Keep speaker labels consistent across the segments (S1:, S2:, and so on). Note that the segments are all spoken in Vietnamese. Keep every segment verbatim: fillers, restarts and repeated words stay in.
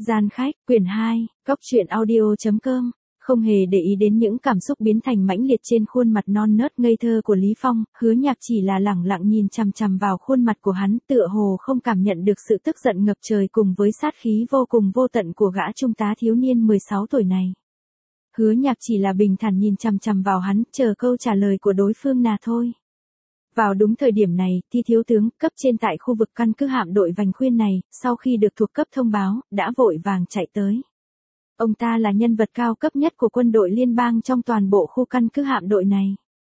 S1: Gian khách, quyển hai, góc truyện audio.com, không hề để ý đến những cảm xúc biến thành mãnh liệt trên khuôn mặt non nớt ngây thơ của Lý Phong, Hứa Nhạc chỉ là lẳng lặng nhìn chằm chằm vào khuôn mặt của hắn, tựa hồ không cảm nhận được sự tức giận ngập trời cùng với sát khí vô cùng vô tận của gã trung tá thiếu niên mười sáu tuổi này. Hứa Nhạc chỉ là bình thản nhìn chằm chằm vào hắn, chờ câu trả lời của đối phương là thôi. Vào đúng thời điểm này, Ti thiếu tướng cấp trên tại khu vực căn cứ hạm đội Vành Khuyên này, sau khi được thuộc cấp thông báo, đã vội vàng chạy tới. Ông ta là nhân vật cao cấp nhất của quân đội liên bang trong toàn bộ khu căn cứ hạm đội này.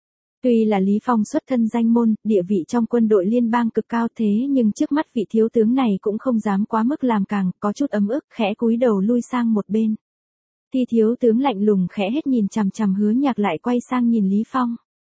S1: Tuy là Lý Phong xuất thân danh môn, địa vị trong quân đội liên bang cực cao thế nhưng trước mắt vị thiếu tướng này cũng không dám quá mức làm càng, có chút ấm ức, khẽ cúi đầu lui sang một bên. Ti thiếu tướng lạnh lùng khẽ hết nhìn chằm chằm Hứa Nhạc lại quay sang nhìn Lý Phong.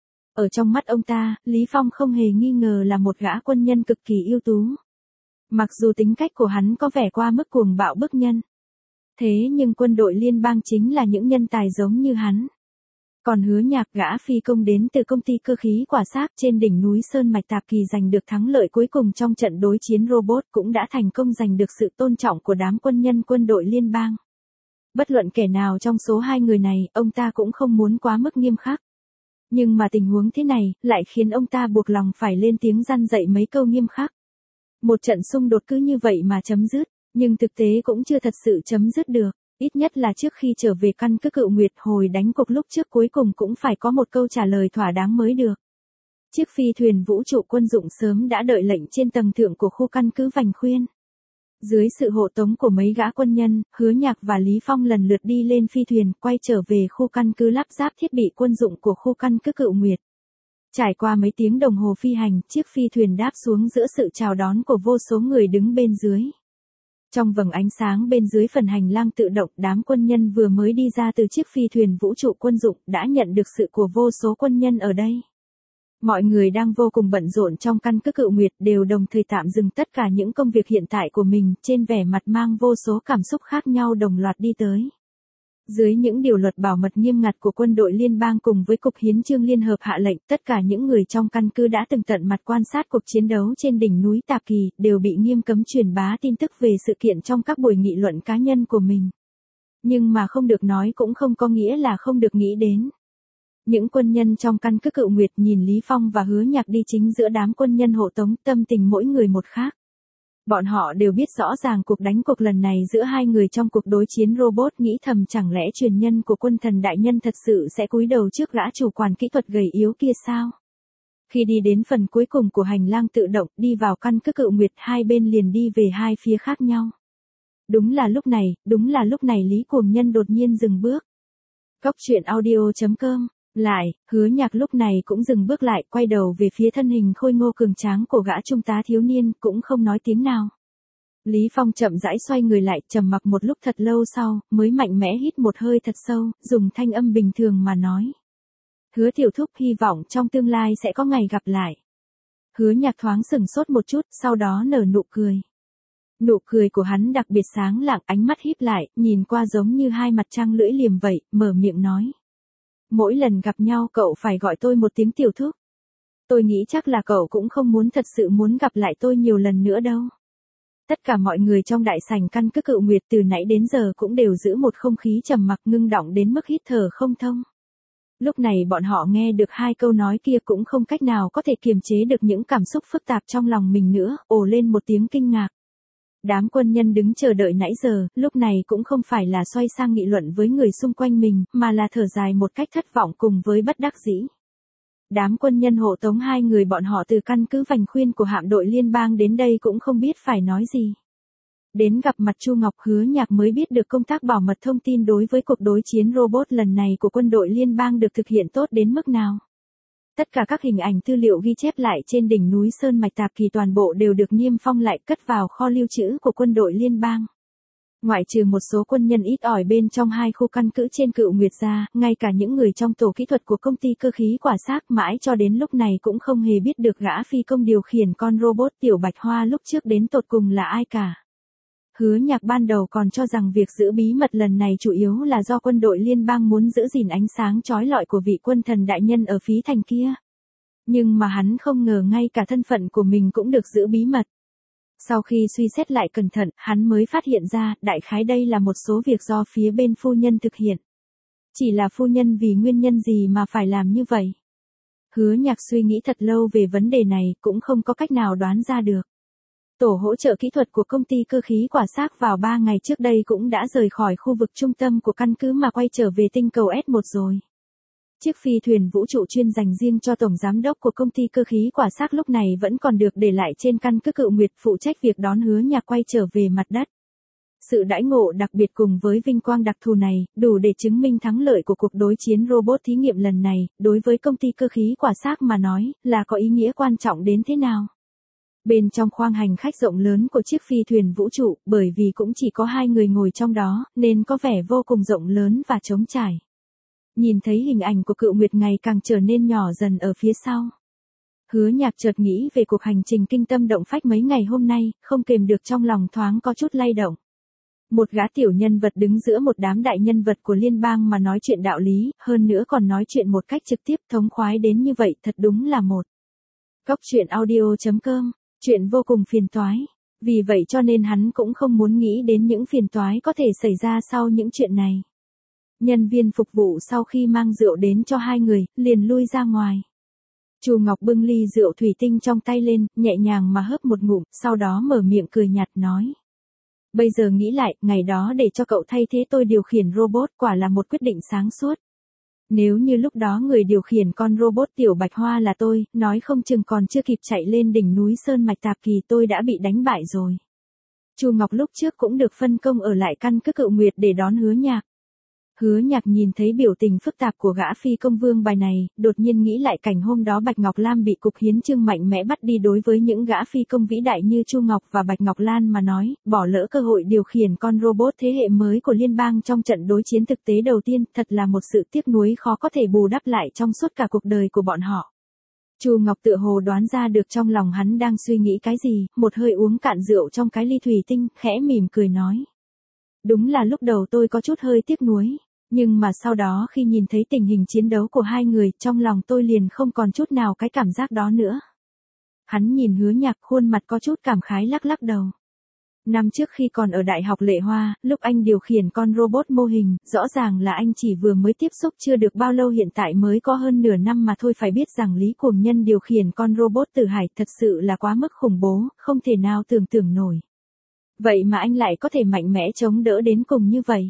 S1: Ở trong mắt ông ta, Lý Phong không hề nghi ngờ là một gã quân nhân cực kỳ ưu tú. Mặc dù tính cách của hắn có vẻ qua mức cuồng bạo bức nhân. Thế nhưng quân đội liên bang chính là những nhân tài giống như hắn. Còn Hứa Nhạc, gã phi công đến từ công ty cơ khí Quả Xác trên đỉnh núi Sơn Mạch Tạp Kỳ giành được thắng lợi cuối cùng trong trận đối chiến robot, cũng đã thành công giành được sự tôn trọng của đám quân nhân quân đội liên bang. Bất luận kẻ nào trong số hai người này, ông ta cũng không muốn quá mức nghiêm khắc. Nhưng mà tình huống thế này, lại khiến ông ta buộc lòng phải lên tiếng răn dạy mấy câu nghiêm khắc. Một trận xung đột cứ như vậy mà chấm dứt, nhưng thực tế cũng chưa thật sự chấm dứt được, ít nhất là trước khi trở về căn cứ Cựu Nguyệt hồi đánh cuộc lúc trước cuối cùng cũng phải có một câu trả lời thỏa đáng mới được. Chiếc phi thuyền vũ trụ quân dụng sớm đã đợi lệnh trên tầng thượng của khu căn cứ Vành Khuyên. Dưới sự hộ tống của mấy gã quân nhân, Hứa Nhạc và Lý Phong lần lượt đi lên phi thuyền, quay trở về khu căn cứ lắp ráp thiết bị quân dụng của khu căn cứ Cựu Nguyệt. Trải qua mấy tiếng đồng hồ phi hành, chiếc phi thuyền đáp xuống giữa sự chào đón của vô số người đứng bên dưới. Trong vầng ánh sáng bên dưới phần hành lang tự động, đám quân nhân vừa mới đi ra từ chiếc phi thuyền vũ trụ quân dụng đã nhận được sự của vô số quân nhân ở đây. Mọi người đang vô cùng bận rộn trong căn cứ Cựu Nguyệt đều đồng thời tạm dừng tất cả những công việc hiện tại của mình, trên vẻ mặt mang vô số cảm xúc khác nhau đồng loạt đi tới. Dưới những điều luật bảo mật nghiêm ngặt của quân đội liên bang cùng với Cục Hiến chương Liên Hợp hạ lệnh, tất cả những người trong căn cứ đã từng tận mặt quan sát cuộc chiến đấu trên đỉnh núi Tạp Kỳ, đều bị nghiêm cấm truyền bá tin tức về sự kiện trong các buổi nghị luận cá nhân của mình. Nhưng mà không được nói cũng không có nghĩa là không được nghĩ đến. Những quân nhân trong căn cứ Cựu Nguyệt nhìn Lý Phong và Hứa Nhạc đi chính giữa đám quân nhân hộ tống, tâm tình mỗi người một khác. Bọn họ đều biết rõ ràng cuộc đánh cuộc lần này giữa hai người trong cuộc đối chiến robot, nghĩ thầm chẳng lẽ truyền nhân của quân thần đại nhân thật sự sẽ cúi đầu trước gã chủ quản kỹ thuật gầy yếu kia sao? Khi đi đến phần cuối cùng của hành lang tự động, đi vào căn cứ Cựu Nguyệt, hai bên liền đi về hai phía khác nhau. Đúng là lúc này, đúng là lúc này Lý Cuồng Nhân đột nhiên dừng bước. Góc truyện audio.com. Lại, Hứa Nhạc lúc này cũng dừng bước lại, quay đầu về phía thân hình khôi ngô cường tráng của gã trung tá thiếu niên, cũng không nói tiếng nào. Lý Phong chậm rãi xoay người lại, trầm mặc một lúc thật lâu sau, mới mạnh mẽ hít một hơi thật sâu, dùng thanh âm bình thường mà nói. Hứa tiểu thúc, hy vọng trong tương lai sẽ có ngày gặp lại. Hứa Nhạc thoáng sừng sốt một chút, sau đó nở nụ cười. Nụ cười của hắn đặc biệt sáng lạng, ánh mắt híp lại, nhìn qua giống như hai mặt trăng lưỡi liềm vậy, mở miệng nói. Mỗi lần gặp nhau cậu phải gọi tôi một tiếng tiểu thúc. Tôi nghĩ chắc là cậu cũng không muốn thật sự muốn gặp lại tôi nhiều lần nữa đâu. Tất cả mọi người trong đại sảnh căn cứ Cựu Nguyệt từ nãy đến giờ cũng đều giữ một không khí trầm mặc ngưng đọng đến mức hít thở không thông. Lúc này bọn họ nghe được hai câu nói kia cũng không cách nào có thể kiềm chế được những cảm xúc phức tạp trong lòng mình nữa, ồ lên một tiếng kinh ngạc. Đám quân nhân đứng chờ đợi nãy giờ, lúc này cũng không phải là xoay sang nghị luận với người xung quanh mình, mà là thở dài một cách thất vọng cùng với bất đắc dĩ. Đám quân nhân hộ tống hai người bọn họ từ căn cứ Vành Khuyên của hạm đội liên bang đến đây cũng không biết phải nói gì. Đến gặp mặt Chu Ngọc, Hứa Nhạc mới biết được công tác bảo mật thông tin đối với cuộc đối chiến robot lần này của quân đội liên bang được thực hiện tốt đến mức nào. Tất cả các hình ảnh tư liệu ghi chép lại trên đỉnh núi Sơn Mạch Tạp Kỳ toàn bộ đều được niêm phong lại, cất vào kho lưu trữ của quân đội liên bang. Ngoại trừ một số quân nhân ít ỏi bên trong hai khu căn cứ trên Cựu Nguyệt ra, ngay cả những người trong tổ kỹ thuật của công ty cơ khí Quả Xác mãi cho đến lúc này cũng không hề biết được gã phi công điều khiển con robot Tiểu Bạch Hoa lúc trước đến tột cùng là ai cả. Hứa Nhạc ban đầu còn cho rằng việc giữ bí mật lần này chủ yếu là do quân đội liên bang muốn giữ gìn ánh sáng chói lọi của vị quân thần đại nhân ở phí thành kia. Nhưng mà hắn không ngờ ngay cả thân phận của mình cũng được giữ bí mật. Sau khi suy xét lại cẩn thận, hắn mới phát hiện ra, đại khái đây là một số việc do phía bên phu nhân thực hiện. Chỉ là phu nhân vì nguyên nhân gì mà phải làm như vậy? Hứa Nhạc suy nghĩ thật lâu về vấn đề này, cũng không có cách nào đoán ra được. Tổ hỗ trợ kỹ thuật của công ty cơ khí quả xác vào ba ngày trước đây cũng đã rời khỏi khu vực trung tâm của căn cứ mà quay trở về tinh cầu S một rồi. Chiếc phi thuyền vũ trụ chuyên dành riêng cho tổng giám đốc của công ty cơ khí quả xác lúc này vẫn còn được để lại trên căn cứ Cự Nguyệt phụ trách việc đón Hứa Nhạc quay trở về mặt đất. Sự đãi ngộ đặc biệt cùng với vinh quang đặc thù này, đủ để chứng minh thắng lợi của cuộc đối chiến robot thí nghiệm lần này, đối với công ty cơ khí quả xác mà nói, là có ý nghĩa quan trọng đến thế nào. Bên trong khoang hành khách rộng lớn của chiếc phi thuyền vũ trụ, bởi vì cũng chỉ có hai người ngồi trong đó, nên có vẻ vô cùng rộng lớn và trống trải. Nhìn thấy hình ảnh của Cự Nguyệt ngày càng trở nên nhỏ dần ở phía sau. Hứa Nhạc chợt nghĩ về cuộc hành trình kinh tâm động phách mấy ngày hôm nay, không kềm được trong lòng thoáng có chút lay động. Một gã tiểu nhân vật đứng giữa một đám đại nhân vật của liên bang mà nói chuyện đạo lý, hơn nữa còn nói chuyện một cách trực tiếp thống khoái đến như vậy, thật đúng là một. Góc truyện audio chấm com, chuyện vô cùng phiền toái. Vì vậy cho nên hắn cũng không muốn nghĩ đến những phiền toái có thể xảy ra sau những chuyện này. Nhân viên phục vụ sau khi mang rượu đến cho hai người, liền lui ra ngoài. Chu Ngọc bưng ly rượu thủy tinh trong tay lên, nhẹ nhàng mà hớp một ngụm, sau đó mở miệng cười nhạt nói. Bây giờ nghĩ lại, ngày đó để cho cậu thay thế tôi điều khiển robot quả là một quyết định sáng suốt. Nếu như lúc đó người điều khiển con robot tiểu Bạch Hoa là tôi, nói không chừng còn chưa kịp chạy lên đỉnh núi Sơn Mạch Tạp Kỳ tôi đã bị đánh bại rồi. Chu Ngọc lúc trước cũng được phân công ở lại căn cứ Cự Nguyệt để đón Hứa Nhạc. Hứa Nhạc nhìn thấy biểu tình phức tạp của gã phi công vương bài này, đột nhiên nghĩ lại cảnh hôm đó Bạch Ngọc Lam bị Cục Hiến Chương mạnh mẽ bắt đi. Đối với những gã phi công vĩ đại như Chu Ngọc và Bạch Ngọc Lan mà nói, bỏ lỡ cơ hội điều khiển con robot thế hệ mới của liên bang trong trận đối chiến thực tế đầu tiên, thật là một sự tiếc nuối khó có thể bù đắp lại trong suốt cả cuộc đời của bọn họ. Chu Ngọc tựa hồ đoán ra được trong lòng hắn đang suy nghĩ cái gì, một hơi uống cạn rượu trong cái ly thủy tinh, khẽ mỉm cười nói. Đúng là lúc đầu tôi có chút hơi tiếc nuối. Nhưng mà sau đó khi nhìn thấy tình hình chiến đấu của hai người, trong lòng tôi liền không còn chút nào cái cảm giác đó nữa. Hắn nhìn Hứa Nhạc, khuôn mặt có chút cảm khái lắc lắc đầu. Năm trước khi còn ở Đại học Lệ Hoa, lúc anh điều khiển con robot mô hình, rõ ràng là anh chỉ vừa mới tiếp xúc chưa được bao lâu, hiện tại mới có hơn nửa năm mà thôi. Phải biết rằng Lý Cuồng Nhân điều khiển con robot Tử Hải thật sự là quá mức khủng bố, không thể nào tưởng tượng nổi. Vậy mà anh lại có thể mạnh mẽ chống đỡ đến cùng như vậy.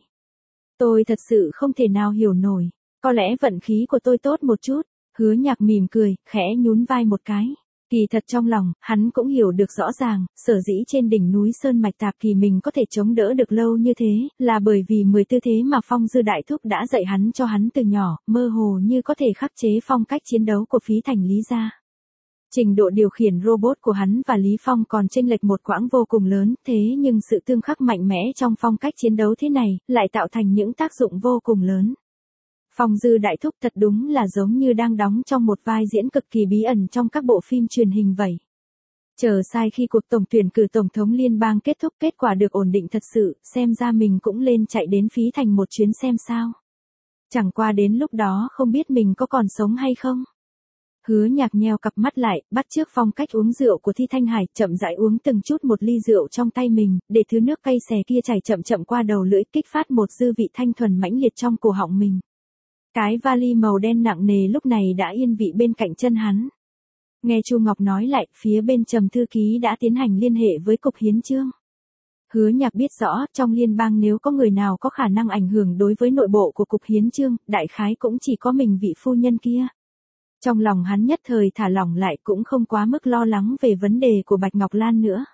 S1: Tôi thật sự không thể nào hiểu nổi, có lẽ vận khí của tôi tốt một chút. Hứa Nhạc mỉm cười, khẽ nhún vai một cái. Kỳ thật trong lòng, hắn cũng hiểu được rõ ràng, sở dĩ trên đỉnh núi Sơn Mạch Tạp Kỳ mình có thể chống đỡ được lâu như thế, là bởi vì mười tư thế mà Phong Dư Đại Thúc đã dạy hắn cho hắn từ nhỏ, mơ hồ như có thể khắc chế phong cách chiến đấu của Phí Thành Lý gia. Trình độ điều khiển robot của hắn và Lý Phong còn chênh lệch một quãng vô cùng lớn, thế nhưng sự tương khắc mạnh mẽ trong phong cách chiến đấu thế này, lại tạo thành những tác dụng vô cùng lớn. Phong Dư Đại Thúc thật đúng là giống như đang đóng trong một vai diễn cực kỳ bí ẩn trong các bộ phim truyền hình vậy. Chờ sai khi cuộc tổng tuyển cử tổng thống liên bang kết thúc, kết quả được ổn định thật sự, xem ra mình cũng lên chạy đến Phí Thành một chuyến xem sao. Chẳng qua đến lúc đó không biết mình có còn sống hay không. Hứa Nhạc nheo cặp mắt lại, bắt chước phong cách uống rượu của Thi Thanh Hải, chậm rãi uống từng chút một ly rượu trong tay mình, để thứ nước cay xè kia chảy chậm chậm qua đầu lưỡi, kích phát một dư vị thanh thuần mãnh liệt trong cổ họng mình. Cái vali màu đen nặng nề lúc này đã yên vị bên cạnh chân hắn. Nghe Chu Ngọc nói lại, phía bên Trầm thư ký đã tiến hành liên hệ với Cục Hiến Chương. Hứa Nhạc biết rõ, trong liên bang nếu có người nào có khả năng ảnh hưởng đối với nội bộ của Cục Hiến Chương, đại khái cũng chỉ có mình vị phu nhân kia. Trong lòng hắn nhất thời thả lỏng lại, cũng không quá mức lo lắng về vấn đề của Bạch Ngọc Lan nữa.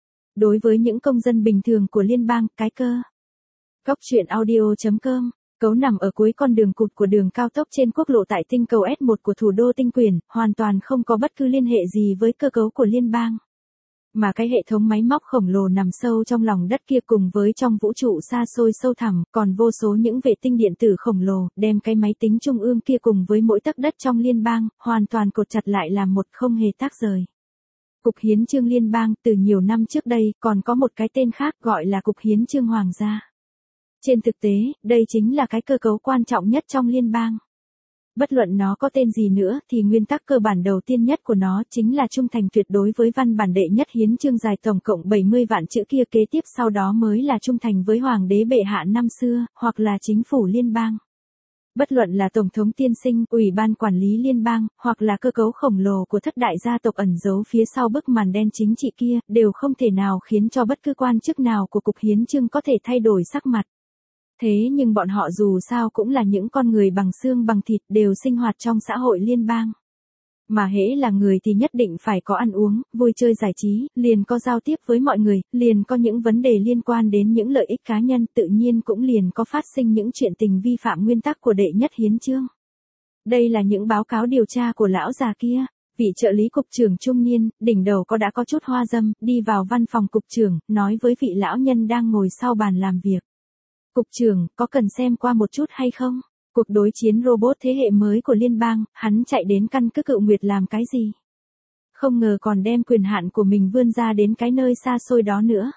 S1: Đối với những công dân bình thường của liên bang, cái cơ. Góc truyện audio chấm com, cấu nằm ở cuối con đường cụt của đường cao tốc trên quốc lộ tại tinh cầu S một của thủ đô Tinh Quyển, hoàn toàn không có bất cứ liên hệ gì với cơ cấu của liên bang. Mà cái hệ thống máy móc khổng lồ nằm sâu trong lòng đất kia cùng với trong vũ trụ xa xôi sâu thẳm, còn vô số những vệ tinh điện tử khổng lồ, đem cái máy tính trung ương kia cùng với mỗi tấc đất trong liên bang, hoàn toàn cột chặt lại làm một, không hề tác rời. Cục Hiến Chương liên bang, từ nhiều năm trước đây, còn có một cái tên khác gọi là Cục Hiến Chương Hoàng gia. Trên thực tế, đây chính là cái cơ cấu quan trọng nhất trong liên bang. Bất luận nó có tên gì nữa thì nguyên tắc cơ bản đầu tiên nhất của nó chính là trung thành tuyệt đối với văn bản đệ nhất hiến chương dài tổng cộng bảy mươi vạn chữ kia, kế tiếp sau đó mới là trung thành với hoàng đế bệ hạ năm xưa, hoặc là chính phủ liên bang. Bất luận là tổng thống tiên sinh, ủy ban quản lý liên bang, hoặc là cơ cấu khổng lồ của thất đại gia tộc ẩn giấu phía sau bức màn đen chính trị kia, đều không thể nào khiến cho bất cứ quan chức nào của cục hiến chương có thể thay đổi sắc mặt. Thế nhưng bọn họ dù sao cũng là những con người bằng xương bằng thịt, đều sinh hoạt trong xã hội liên bang. Mà hễ là người thì nhất định phải có ăn uống, vui chơi giải trí, liền có giao tiếp với mọi người, liền có những vấn đề liên quan đến những lợi ích cá nhân, tự nhiên cũng liền có phát sinh những chuyện tình vi phạm nguyên tắc của đệ nhất hiến chương. Đây là những báo cáo điều tra của lão già kia. Vị trợ lý cục trưởng trung niên, đỉnh đầu có đã có chút hoa dâm, đi vào văn phòng cục trưởng, nói với vị lão nhân đang ngồi sau bàn làm việc. Cục trưởng, có cần xem qua một chút hay không? Cuộc đối chiến robot thế hệ mới của liên bang, hắn chạy đến căn cứ Cựu Nguyệt làm cái gì? Không ngờ còn đem quyền hạn của mình vươn ra đến cái nơi xa xôi đó nữa.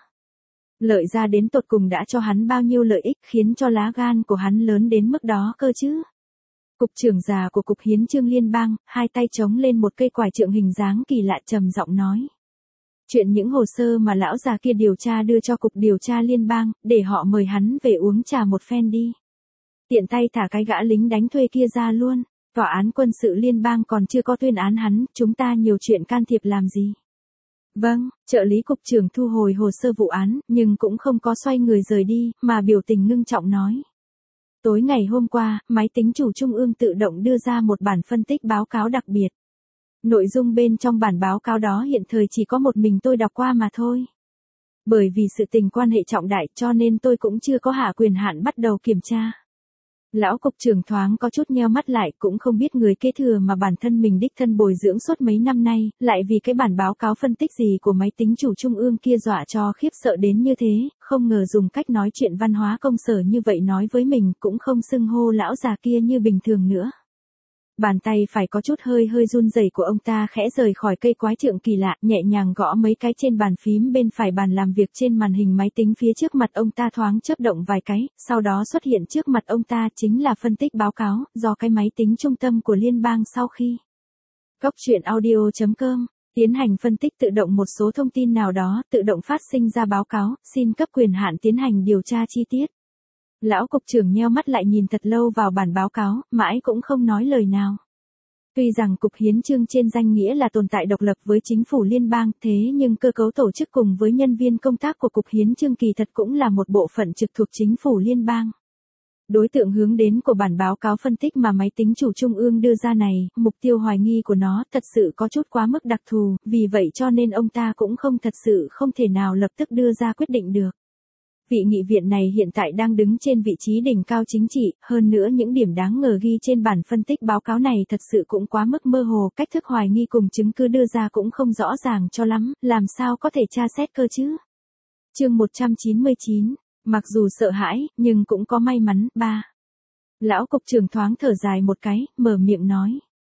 S1: Lợi ra đến tột cùng đã cho hắn bao nhiêu lợi ích, khiến cho lá gan của hắn lớn đến mức đó cơ chứ? Cục trưởng già của cục hiến chương liên bang, hai tay chống lên một cây quải trượng hình dáng kỳ lạ, trầm giọng nói. Chuyện những hồ sơ mà lão già kia điều tra đưa cho cục điều tra liên bang, để họ mời hắn về uống trà một phen đi. Tiện tay thả cái gã lính đánh thuê kia ra luôn. Tòa án quân sự liên bang còn chưa có tuyên án hắn, chúng ta nhiều chuyện can thiệp làm gì? Vâng, trợ lý cục trưởng thu hồi hồ sơ vụ án, nhưng cũng không có xoay người rời đi, mà biểu tình ngưng trọng nói. Tối ngày hôm qua, máy tính chủ trung ương tự động đưa ra một bản phân tích báo cáo đặc biệt. Nội dung bên trong bản báo cáo đó hiện thời chỉ có một mình tôi đọc qua mà thôi. Bởi vì sự tình quan hệ trọng đại cho nên tôi cũng chưa có hạ quyền hạn bắt đầu kiểm tra. Lão cục trưởng thoáng có chút nheo mắt lại, cũng không biết người kế thừa mà bản thân mình đích thân bồi dưỡng suốt mấy năm nay, lại vì cái bản báo cáo phân tích gì của máy tính chủ trung ương kia dọa cho khiếp sợ đến như thế, không ngờ dùng cách nói chuyện văn hóa công sở như vậy nói với mình, cũng không xưng hô lão già kia như bình thường nữa. Bàn tay phải có chút hơi hơi run rẩy của ông ta khẽ rời khỏi cây quái trượng kỳ lạ, nhẹ nhàng gõ mấy cái trên bàn phím bên phải bàn làm việc trên màn hình máy tính phía trước mặt ông ta thoáng chớp động vài cái, sau đó xuất hiện trước mặt ông ta chính là phân tích báo cáo, do cái máy tính trung tâm của liên bang sau khi Góc truyện audio chấm com tiến hành phân tích tự động một số thông tin nào đó, tự động phát sinh ra báo cáo, xin cấp quyền hạn tiến hành điều tra chi tiết. Lão cục trưởng nheo mắt lại nhìn thật lâu vào bản báo cáo, mãi cũng không nói lời nào. Tuy rằng cục hiến chương trên danh nghĩa là tồn tại độc lập với chính phủ liên bang, thế nhưng cơ cấu tổ chức cùng với nhân viên công tác của cục hiến chương kỳ thật cũng là một bộ phận trực thuộc chính phủ liên bang. Đối tượng hướng đến của bản báo cáo phân tích mà máy tính chủ trung ương đưa ra này, mục tiêu hoài nghi của nó thật sự có chút quá mức đặc thù, vì vậy cho nên ông ta cũng không thật sự không thể nào lập tức đưa ra quyết định được. Vị nghị viện này hiện tại đang đứng trên vị trí đỉnh cao chính trị, hơn nữa những điểm đáng ngờ ghi trên bản phân tích báo cáo này thật sự cũng quá mức mơ hồ, cách thức hoài nghi cùng chứng cứ đưa ra cũng không rõ ràng cho lắm, làm sao có thể tra xét cơ chứ? Chương một trăm chín mươi chín, mặc dù sợ hãi, nhưng cũng có may mắn. Ba. Lão cục trưởng thoáng thở dài một cái, mở miệng nói.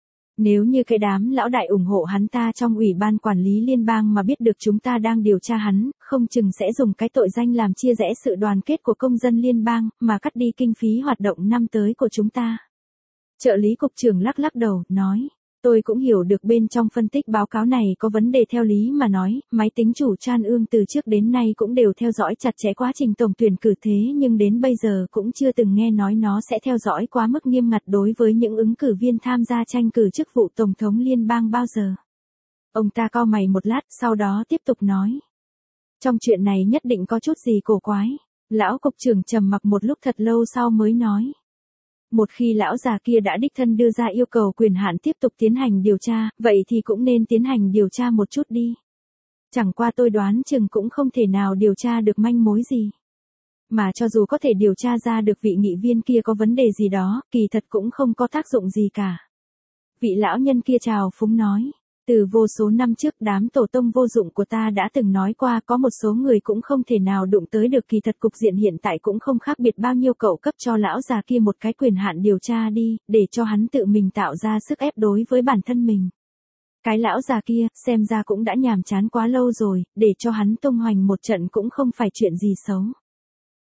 S1: Nếu như cái đám lão đại ủng hộ hắn ta trong ủy ban quản lý liên bang mà biết được chúng ta đang điều tra hắn, không chừng sẽ dùng cái tội danh làm chia rẽ sự đoàn kết của công dân liên bang, mà cắt đi kinh phí hoạt động năm tới của chúng ta. Trợ lý cục trưởng lắc lắc đầu, nói. Tôi cũng hiểu được bên trong phân tích báo cáo này có vấn đề, theo lý mà nói, máy tính chủ Chan Ương từ trước đến nay cũng đều theo dõi chặt chẽ quá trình tổng tuyển cử, thế nhưng đến bây giờ cũng chưa từng nghe nói nó sẽ theo dõi quá mức nghiêm ngặt đối với những ứng cử viên tham gia tranh cử chức vụ tổng thống liên bang bao giờ. Ông ta cau mày một lát, sau đó tiếp tục nói. Trong chuyện này nhất định có chút gì cổ quái. Lão cục trưởng trầm mặc một lúc thật lâu sau mới nói. Một khi lão già kia đã đích thân đưa ra yêu cầu quyền hạn tiếp tục tiến hành điều tra, vậy thì cũng nên tiến hành điều tra một chút đi. Chẳng qua tôi đoán chừng cũng không thể nào điều tra được manh mối gì. Mà cho dù có thể điều tra ra được vị nghị viên kia có vấn đề gì đó, kỳ thật cũng không có tác dụng gì cả. Vị lão nhân kia trào phúng nói. Từ vô số năm trước, đám tổ tông vô dụng của ta đã từng nói qua, có một số người cũng không thể nào đụng tới được, kỳ thật cục diện hiện tại cũng không khác biệt bao nhiêu, cậu cấp cho lão già kia một cái quyền hạn điều tra đi, để cho hắn tự mình tạo ra sức ép đối với bản thân mình. Cái lão già kia, xem ra cũng đã nhàm chán quá lâu rồi, để cho hắn tung hoành một trận cũng không phải chuyện gì xấu.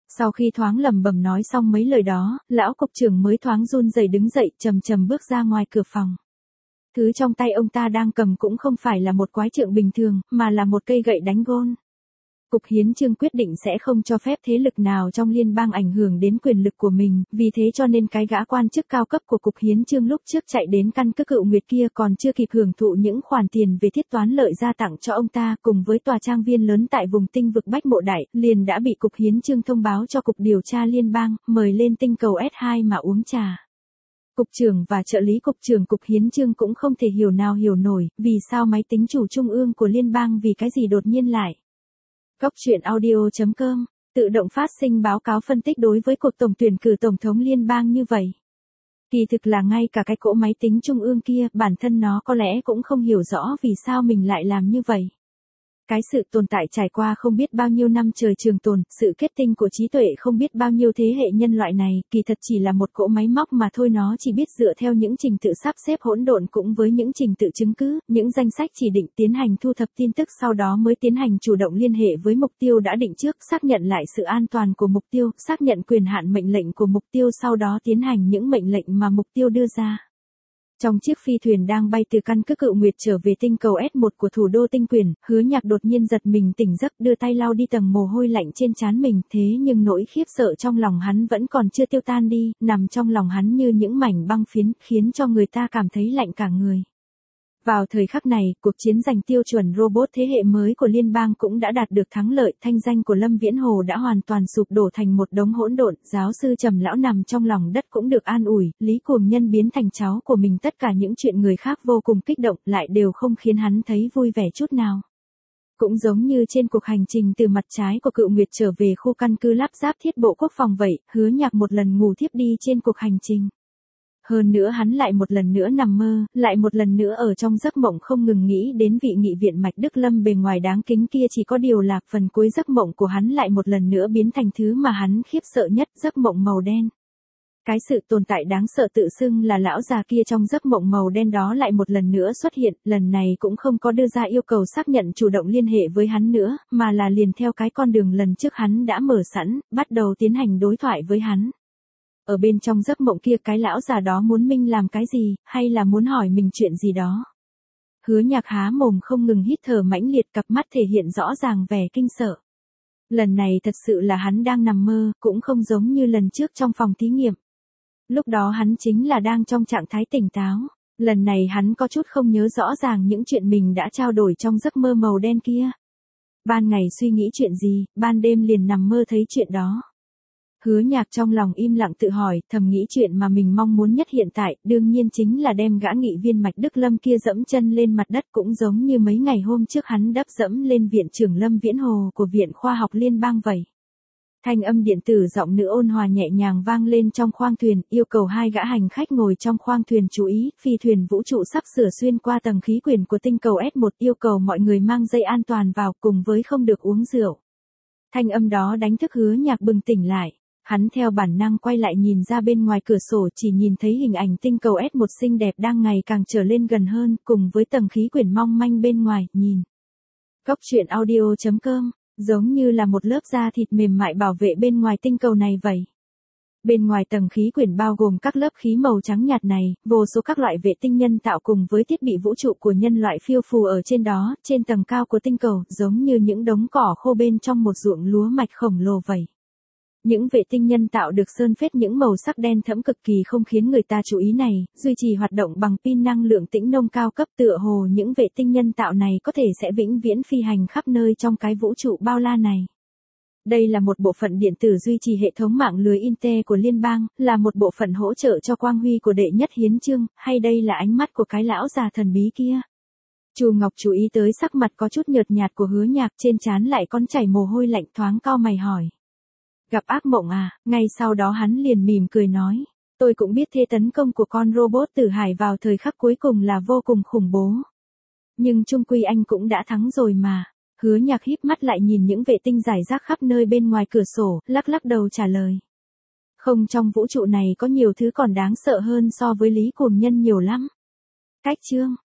S1: Sau khi thoáng lẩm bẩm nói xong mấy lời đó, lão cục trưởng mới thoáng run rẩy đứng dậy, chầm chầm bước ra ngoài cửa phòng. Thứ trong tay ông ta đang cầm cũng không phải là một quái trượng bình thường, mà là một cây gậy đánh gôn. Cục Hiến chương quyết định sẽ không cho phép thế lực nào trong liên bang ảnh hưởng đến quyền lực của mình, vì thế cho nên cái gã quan chức cao cấp của Cục Hiến chương lúc trước chạy đến căn cứ Cựu Nguyệt kia còn chưa kịp hưởng thụ những khoản tiền về thiết toán lợi gia tặng cho ông ta cùng với tòa trang viên lớn tại vùng tinh vực Bách Mộ Đại, liền đã bị Cục Hiến chương thông báo cho Cục Điều tra Liên bang, mời lên tinh cầu S hai mà uống trà. Cục trưởng và trợ lý cục trưởng Cục Hiến chương cũng không thể hiểu nào hiểu nổi, vì sao máy tính chủ trung ương của liên bang vì cái gì đột nhiên lại. Góc truyện audio chấm com tự động phát sinh báo cáo phân tích đối với cuộc tổng tuyển cử tổng thống liên bang như vậy. Kỳ thực là ngay cả cái cỗ máy tính trung ương kia, bản thân nó có lẽ cũng không hiểu rõ vì sao mình lại làm như vậy. Cái sự tồn tại trải qua không biết bao nhiêu năm trời trường tồn, sự kết tinh của trí tuệ không biết bao nhiêu thế hệ nhân loại này, kỳ thật chỉ là một cỗ máy móc mà thôi, nó chỉ biết dựa theo những trình tự sắp xếp hỗn độn cũng với những trình tự chứng cứ, những danh sách chỉ định tiến hành thu thập tin tức, sau đó mới tiến hành chủ động liên hệ với mục tiêu đã định trước, xác nhận lại sự an toàn của mục tiêu, xác nhận quyền hạn mệnh lệnh của mục tiêu, sau đó tiến hành những mệnh lệnh mà mục tiêu đưa ra. Trong chiếc phi thuyền đang bay từ căn cứ Cựu Nguyệt trở về tinh cầu S một của thủ đô Tinh Quyền, Hứa Nhạc đột nhiên giật mình tỉnh giấc, đưa tay lau đi tầng mồ hôi lạnh trên trán mình, thế nhưng nỗi khiếp sợ trong lòng hắn vẫn còn chưa tiêu tan đi, nằm trong lòng hắn như những mảnh băng phiến, khiến cho người ta cảm thấy lạnh cả người. Vào thời khắc này, cuộc chiến giành tiêu chuẩn robot thế hệ mới của liên bang cũng đã đạt được thắng lợi, thanh danh của Lâm Viễn Hồ đã hoàn toàn sụp đổ thành một đống hỗn độn, giáo sư Trầm lão nằm trong lòng đất cũng được an ủi, Lý Cuồng Nhân biến thành cháu của mình, tất cả những chuyện người khác vô cùng kích động, lại đều không khiến hắn thấy vui vẻ chút nào. Cũng giống như trên cuộc hành trình từ mặt trái của Cựu Nguyệt trở về khu căn cứ lắp ráp thiết bộ quốc phòng vậy, Hứa Nhạc một lần ngủ thiếp đi trên cuộc hành trình. Hơn nữa hắn lại một lần nữa nằm mơ, lại một lần nữa ở trong giấc mộng không ngừng nghĩ đến vị nghị viện Mạch Đức Lâm bề ngoài đáng kính kia, chỉ có điều là phần cuối giấc mộng của hắn lại một lần nữa biến thành thứ mà hắn khiếp sợ nhất, giấc mộng màu đen. Cái sự tồn tại đáng sợ tự xưng là lão già kia trong giấc mộng màu đen đó lại một lần nữa xuất hiện, lần này cũng không có đưa ra yêu cầu xác nhận chủ động liên hệ với hắn nữa, mà là liền theo cái con đường lần trước hắn đã mở sẵn, bắt đầu tiến hành đối thoại với hắn. Ở bên trong giấc mộng kia, cái lão già đó muốn mình làm cái gì, hay là muốn hỏi mình chuyện gì đó. Hứa Nhạc há mồm không ngừng hít thở mãnh liệt, cặp mắt thể hiện rõ ràng vẻ kinh sợ. Lần này thật sự là hắn đang nằm mơ, cũng không giống như lần trước trong phòng thí nghiệm. Lúc đó hắn chính là đang trong trạng thái tỉnh táo. Lần này hắn có chút không nhớ rõ ràng những chuyện mình đã trao đổi trong giấc mơ màu đen kia. Ban ngày suy nghĩ chuyện gì, ban đêm liền nằm mơ thấy chuyện đó. Hứa Nhạc trong lòng im lặng tự hỏi, thầm nghĩ chuyện mà mình mong muốn nhất hiện tại, đương nhiên chính là đem gã nghị viên Mạch Đức Lâm kia dẫm chân lên mặt đất, cũng giống như mấy ngày hôm trước hắn đắp dẫm lên viện trưởng Lâm Viễn Hồ của Viện Khoa học Liên bang vậy. Thanh âm điện tử giọng nữ ôn hòa nhẹ nhàng vang lên trong khoang thuyền, yêu cầu hai gã hành khách ngồi trong khoang thuyền chú ý, phi thuyền vũ trụ sắp sửa xuyên qua tầng khí quyển của tinh cầu S một, yêu cầu mọi người mang dây an toàn vào, cùng với không được uống rượu. Thanh âm đó đánh thức Hứa Nhạc bừng tỉnh lại. Hắn theo bản năng quay lại nhìn ra bên ngoài cửa sổ, chỉ nhìn thấy hình ảnh tinh cầu S một xinh đẹp đang ngày càng trở lên gần hơn, cùng với tầng khí quyển mong manh bên ngoài, nhìn. Góc truyện audio chấm com, giống như là một lớp da thịt mềm mại bảo vệ bên ngoài tinh cầu này vậy. Bên ngoài tầng khí quyển bao gồm các lớp khí màu trắng nhạt này, vô số các loại vệ tinh nhân tạo cùng với thiết bị vũ trụ của nhân loại phiêu phù ở trên đó, trên tầng cao của tinh cầu, giống như những đống cỏ khô bên trong một ruộng lúa mạch khổng lồ vậy. Những vệ tinh nhân tạo được sơn phết những màu sắc đen thẫm cực kỳ không khiến người ta chú ý này, duy trì hoạt động bằng pin năng lượng tĩnh nông cao cấp, tựa hồ những vệ tinh nhân tạo này có thể sẽ vĩnh viễn phi hành khắp nơi trong cái vũ trụ bao la này. Đây là một bộ phận điện tử duy trì hệ thống mạng lưới Intel của liên bang, là một bộ phận hỗ trợ cho quang huy của đệ nhất hiến chương, hay đây là ánh mắt của cái lão già thần bí kia? Chu Ngọc chú ý tới sắc mặt có chút nhợt nhạt của Hứa Nhạc, trên trán lại còn chảy mồ hôi lạnh, thoáng cau mày hỏi. Gặp ác mộng à? Ngay sau đó hắn liền mỉm cười nói. Tôi cũng biết thế tấn công của con robot Tử Hải vào thời khắc cuối cùng là vô cùng khủng bố. Nhưng chung quy anh cũng đã thắng rồi mà. Hứa Nhạc híp mắt lại nhìn những vệ tinh rải rác khắp nơi bên ngoài cửa sổ, lắc lắc đầu trả lời. Không, trong vũ trụ này có nhiều thứ còn đáng sợ hơn so với Lý Cuồng Nhân nhiều lắm. Cách chương.